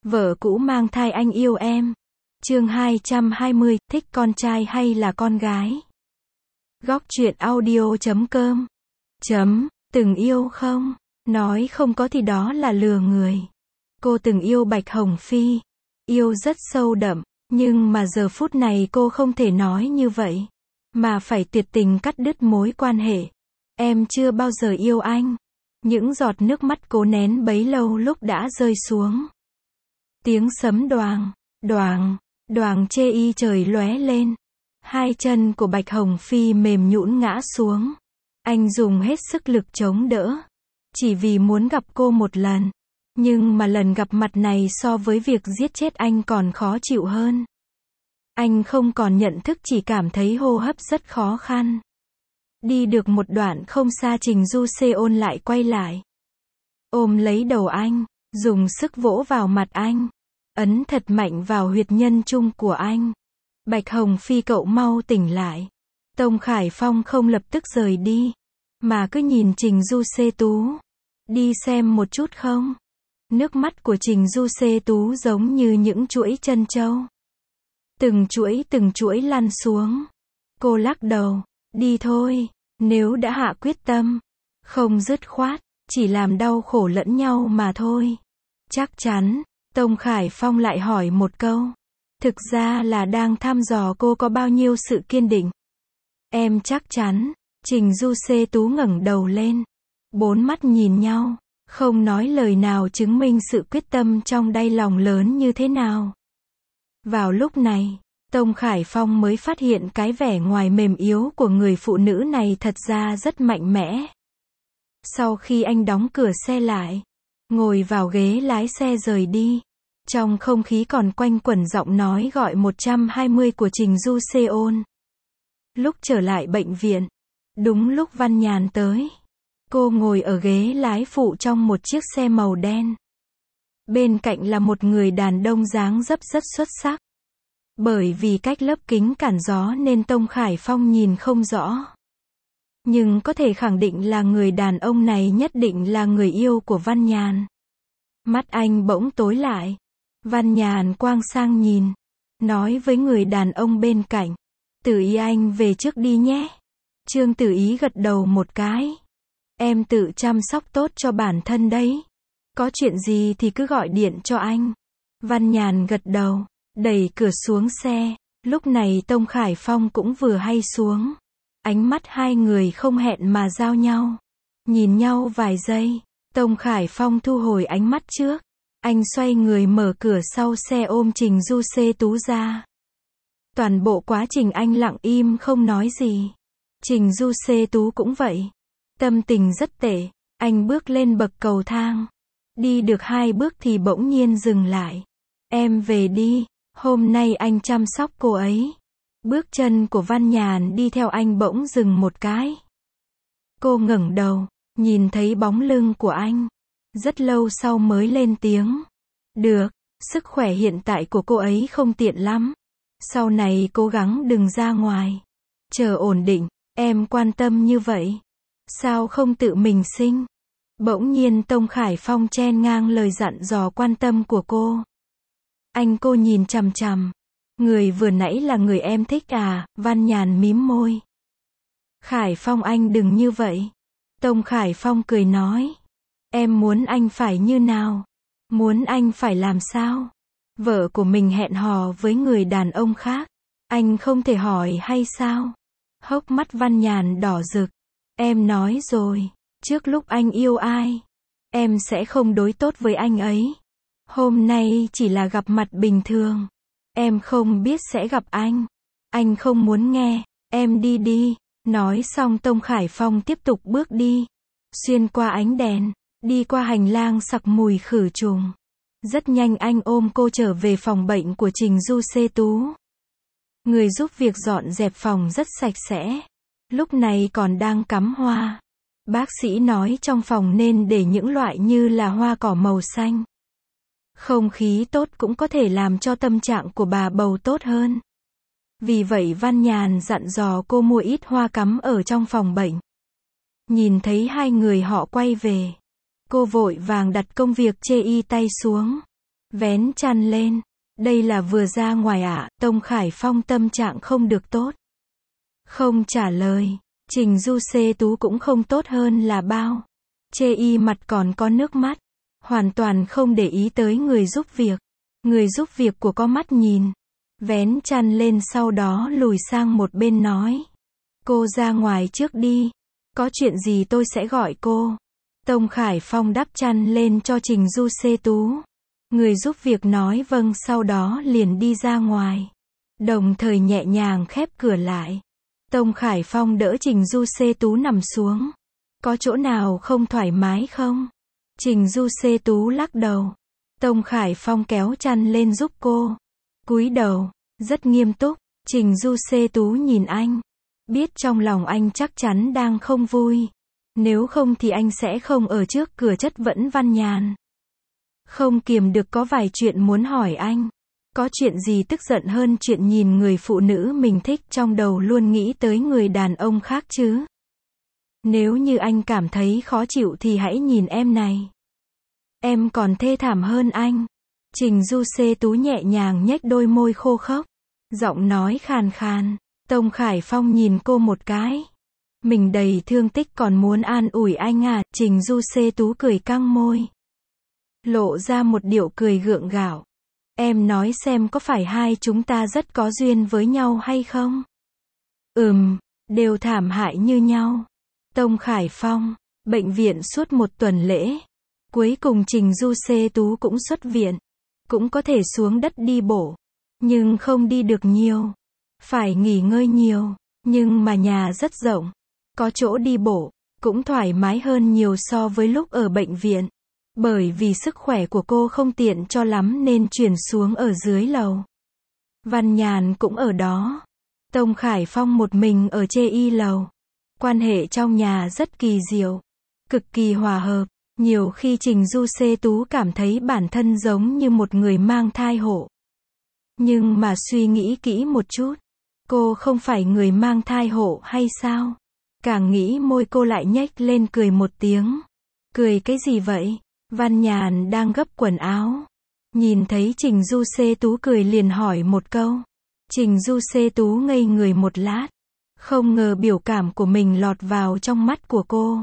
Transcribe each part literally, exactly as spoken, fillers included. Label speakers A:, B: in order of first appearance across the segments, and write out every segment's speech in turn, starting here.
A: Vợ cũ mang thai anh yêu em. Chương hai trăm hai mươi, thích con trai hay là con gái? Góc truyện audio chấm com. Chấm, từng yêu không? Nói không có thì đó là lừa người. Cô từng yêu Bạch Hồng Phi. Yêu rất sâu đậm, nhưng mà giờ phút này cô không thể nói như vậy. Mà phải tuyệt tình cắt đứt mối quan hệ. Em chưa bao giờ yêu anh. Những giọt nước mắt cố nén bấy lâu lúc đã rơi xuống. Tiếng sấm đoàng, đoàng, đoàng chê y trời lóe lên. Hai chân của Bạch Hồng Phi mềm nhũn ngã xuống. Anh dùng hết sức lực chống đỡ. Chỉ vì muốn gặp cô một lần. Nhưng mà lần gặp mặt này so với việc giết chết anh còn khó chịu hơn. Anh không còn nhận thức, chỉ cảm thấy hô hấp rất khó khăn. Đi được một đoạn không xa Trình Du Seon lại quay lại. Ôm lấy đầu anh, dùng sức vỗ vào mặt anh. Ấn thật mạnh vào huyệt nhân trung của anh. Bạch Hồng Phi, cậu mau tỉnh lại. Tông Khải Phong không lập tức rời đi, mà cứ nhìn Trình Du Sê Tú. Đi xem một chút không? Nước mắt của Trình Du Sê Tú giống như những chuỗi trân châu. Từng chuỗi từng chuỗi lăn xuống. Cô lắc đầu. Đi thôi. Nếu đã hạ quyết tâm, không dứt khoát, chỉ làm đau khổ lẫn nhau mà thôi. Chắc chắn. Tông Khải Phong lại hỏi một câu. Thực ra là đang thăm dò cô có bao nhiêu sự kiên định. Em chắc chắn. Trình Du Sê Tú ngẩng đầu lên. Bốn mắt nhìn nhau, không nói lời nào, chứng minh sự quyết tâm trong đáy lòng lớn như thế nào. Vào lúc này, Tông Khải Phong mới phát hiện cái vẻ ngoài mềm yếu của người phụ nữ này thật ra rất mạnh mẽ. Sau khi anh đóng cửa xe lại, ngồi vào ghế lái xe rời đi, trong không khí còn quanh quẩn giọng nói gọi một trăm hai mươi của Trình Du Seon. Lúc trở lại bệnh viện, đúng lúc Văn Nhàn tới. Cô ngồi ở ghế lái phụ trong một chiếc xe màu đen. Bên cạnh là một người đàn ông dáng dấp rất xuất sắc. Bởi vì cách lớp kính cản gió nên Tông Khải Phong nhìn không rõ. Nhưng có thể khẳng định là người đàn ông này nhất định là người yêu của Văn Nhàn. Mắt anh bỗng tối lại. Văn Nhàn quang sang nhìn, nói với người đàn ông bên cạnh. Tử Ý, anh về trước đi nhé. Trương Tử Ý gật đầu một cái. Em tự chăm sóc tốt cho bản thân đấy. Có chuyện gì thì cứ gọi điện cho anh. Văn Nhàn gật đầu, đẩy cửa xuống xe. Lúc này Tông Khải Phong cũng vừa hay xuống. Ánh mắt hai người không hẹn mà giao nhau. Nhìn nhau vài giây, Tông Khải Phong thu hồi ánh mắt trước. Anh xoay người mở cửa sau xe ôm Trình Du Sê Tú ra. Toàn bộ quá trình anh lặng im không nói gì. Trình Du Sê Tú cũng vậy. Tâm tình rất tệ. Anh bước lên bậc cầu thang. Đi được hai bước thì bỗng nhiên dừng lại. Em về đi. Hôm nay anh chăm sóc cô ấy. Bước chân của Văn Nhàn đi theo anh bỗng dừng một cái. Cô ngẩng đầu, nhìn thấy bóng lưng của anh. Rất lâu sau mới lên tiếng. Được, sức khỏe hiện tại của cô ấy không tiện lắm. Sau này cố gắng đừng ra ngoài. Chờ ổn định, em quan tâm như vậy. Sao không tự mình sinh? Bỗng nhiên Tông Khải Phong chen ngang lời dặn dò quan tâm của cô. Anh cô nhìn chằm chằm. Người vừa nãy là người em thích à? Văn Nhàn mím môi. Khải Phong, anh đừng như vậy. Tông Khải Phong cười nói. Em muốn anh phải như nào? Muốn anh phải làm sao? Vợ của mình hẹn hò với người đàn ông khác. Anh không thể hỏi hay sao? Hốc mắt Văn Nhàn đỏ rực. Em nói rồi, trước lúc anh yêu ai, em sẽ không đối tốt với anh ấy. Hôm nay chỉ là gặp mặt bình thường. Em không biết sẽ gặp anh. Anh không muốn nghe, em đi đi. Nói xong Tông Khải Phong tiếp tục bước đi. Xuyên qua ánh đèn, đi qua hành lang sặc mùi khử trùng. Rất nhanh anh ôm cô trở về phòng bệnh của Trình Du Sê Tú. Người giúp việc dọn dẹp phòng rất sạch sẽ. Lúc này còn đang cắm hoa. Bác sĩ nói trong phòng nên để những loại như là hoa cỏ màu xanh. Không khí tốt cũng có thể làm cho tâm trạng của bà bầu tốt hơn. Vì vậy Văn Nhàn dặn dò cô mua ít hoa cắm ở trong phòng bệnh. Nhìn thấy hai người họ quay về, cô vội vàng đặt công việc chê y tay xuống. Vén chăn lên. Đây là vừa ra ngoài ạ, à? Tông Khải Phong tâm trạng không được tốt. Không trả lời. Trình Du Xê Tú cũng không tốt hơn là bao. Chê y mặt còn có nước mắt. Hoàn toàn không để ý tới người giúp việc. Người giúp việc của có mắt nhìn. Vén chăn lên sau đó lùi sang một bên nói. Cô ra ngoài trước đi. Có chuyện gì tôi sẽ gọi cô. Tông Khải Phong đắp chăn lên cho Trình Du Xê Tú. Người giúp việc nói vâng sau đó liền đi ra ngoài. Đồng thời nhẹ nhàng khép cửa lại. Tông Khải Phong đỡ Trình Du Xê Tú nằm xuống. Có chỗ nào không thoải mái không? Trình Du Xê Tú lắc đầu. Tông Khải Phong kéo chăn lên giúp cô. Cúi đầu, rất nghiêm túc. Trình Du Xê Tú nhìn anh. Biết trong lòng anh chắc chắn đang không vui. Nếu không thì anh sẽ không ở trước cửa chất vấn Văn Nhàn. Không kiềm được có vài chuyện muốn hỏi anh. Có chuyện gì tức giận hơn chuyện nhìn người phụ nữ mình thích trong đầu luôn nghĩ tới người đàn ông khác chứ? Nếu như anh cảm thấy khó chịu thì hãy nhìn em này. Em còn thê thảm hơn anh. Trình Du Xê Tú nhẹ nhàng nhếch đôi môi khô khốc. Giọng nói khàn khàn. Tông Khải Phong nhìn cô một cái. Mình đầy thương tích còn muốn an ủi anh à? Trình Du Xê Tú cười căng môi. Lộ ra một điệu cười gượng gạo. Em nói xem có phải hai chúng ta rất có duyên với nhau hay không? Ừm, đều thảm hại như nhau. Tông Khải Phong, bệnh viện suốt một tuần lễ. Cuối cùng Trình Du Xê Tú cũng xuất viện. Cũng có thể xuống đất đi bộ. Nhưng không đi được nhiều. Phải nghỉ ngơi nhiều. Nhưng mà nhà rất rộng. Có chỗ đi bộ. Cũng thoải mái hơn nhiều so với lúc ở bệnh viện. Bởi vì sức khỏe của cô không tiện cho lắm nên chuyển xuống ở dưới lầu. Văn Nhàn cũng ở đó. Tông Khải Phong một mình ở chê y lầu. Quan hệ trong nhà rất kỳ diệu. Cực kỳ hòa hợp. Nhiều khi Trình Du Xê Tú cảm thấy bản thân giống như một người mang thai hộ. Nhưng mà suy nghĩ kỹ một chút. Cô không phải người mang thai hộ hay sao? Càng nghĩ môi cô lại nhếch lên cười một tiếng. Cười cái gì vậy? Văn Nhàn đang gấp quần áo. Nhìn thấy Trình Du Xê Tú cười liền hỏi một câu. Trình Du Xê Tú ngây người một lát. Không ngờ biểu cảm của mình lọt vào trong mắt của cô.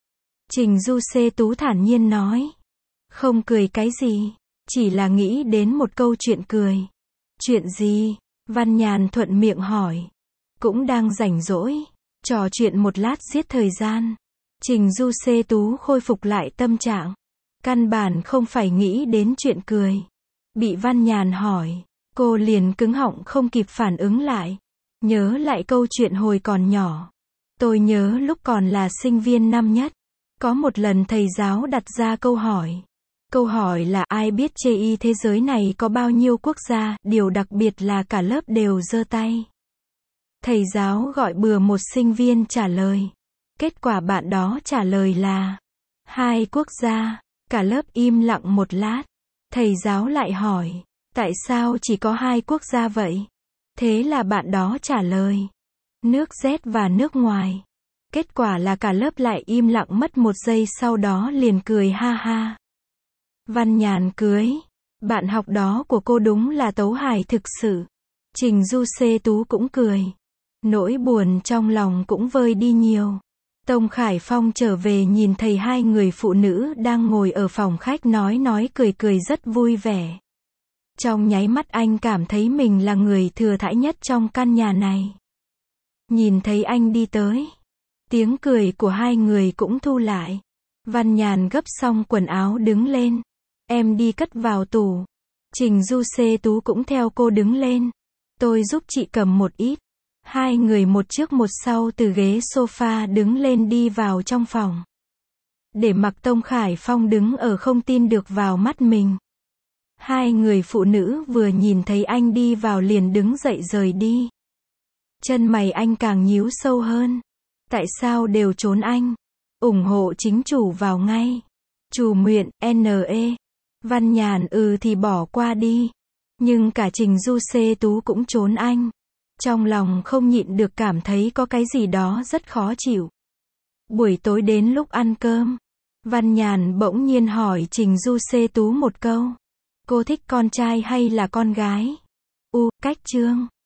A: Trình Du Xê Tú thản nhiên nói. Không cười cái gì. Chỉ là nghĩ đến một câu chuyện cười. Chuyện gì? Văn Nhàn thuận miệng hỏi. Cũng đang rảnh rỗi. Trò chuyện một lát giết thời gian. Trình Du Xê Tú khôi phục lại tâm trạng. Căn bản không phải nghĩ đến chuyện cười. Bị Văn Nhàn hỏi. Cô liền cứng họng không kịp phản ứng lại. Nhớ lại câu chuyện hồi còn nhỏ. Tôi nhớ lúc còn là sinh viên năm nhất. Có một lần thầy giáo đặt ra câu hỏi. Câu hỏi là ai biết chê y thế giới này có bao nhiêu quốc gia, điều đặc biệt là cả lớp đều giơ tay. Thầy giáo gọi bừa một sinh viên trả lời. Kết quả bạn đó trả lời là hai quốc gia. Cả lớp im lặng một lát. Thầy giáo lại hỏi. Tại sao chỉ có hai quốc gia vậy? Thế là bạn đó trả lời. Nước Z và nước ngoài. Kết quả là cả lớp lại im lặng mất một giây sau đó liền cười ha ha. Văn Nhàn cười. Bạn học đó của cô đúng là tấu hài thực sự. Trình Du Xê Tú cũng cười. Nỗi buồn trong lòng cũng vơi đi nhiều. Tông Khải Phong trở về nhìn thấy hai người phụ nữ đang ngồi ở phòng khách nói nói cười cười rất vui vẻ. Trong nháy mắt anh cảm thấy mình là người thừa thãi nhất trong căn nhà này. Nhìn thấy anh đi tới. Tiếng cười của hai người cũng thu lại. Văn Nhàn gấp xong quần áo đứng lên. Em đi cất vào tủ. Trình Du Xê Tú cũng theo cô đứng lên. Tôi giúp chị cầm một ít. Hai người một trước một sau từ ghế sofa đứng lên đi vào trong phòng. Để mặc Tông Khải Phong đứng ở không tin được vào mắt mình. Hai người phụ nữ vừa nhìn thấy anh đi vào liền đứng dậy rời đi. Chân mày anh càng nhíu sâu hơn. Tại sao đều trốn anh? Ủng hộ chính chủ vào ngay. Chủ nguyện, en e. Văn Nhàn ừ thì bỏ qua đi. Nhưng cả Trình Du Xê Tú cũng trốn anh. Trong lòng không nhịn được cảm thấy có cái gì đó rất khó chịu. Buổi tối đến lúc ăn cơm. Văn Nhàn bỗng nhiên hỏi Trình Du Xê Tú một câu. Cô thích con trai hay là con gái? U. Cách chương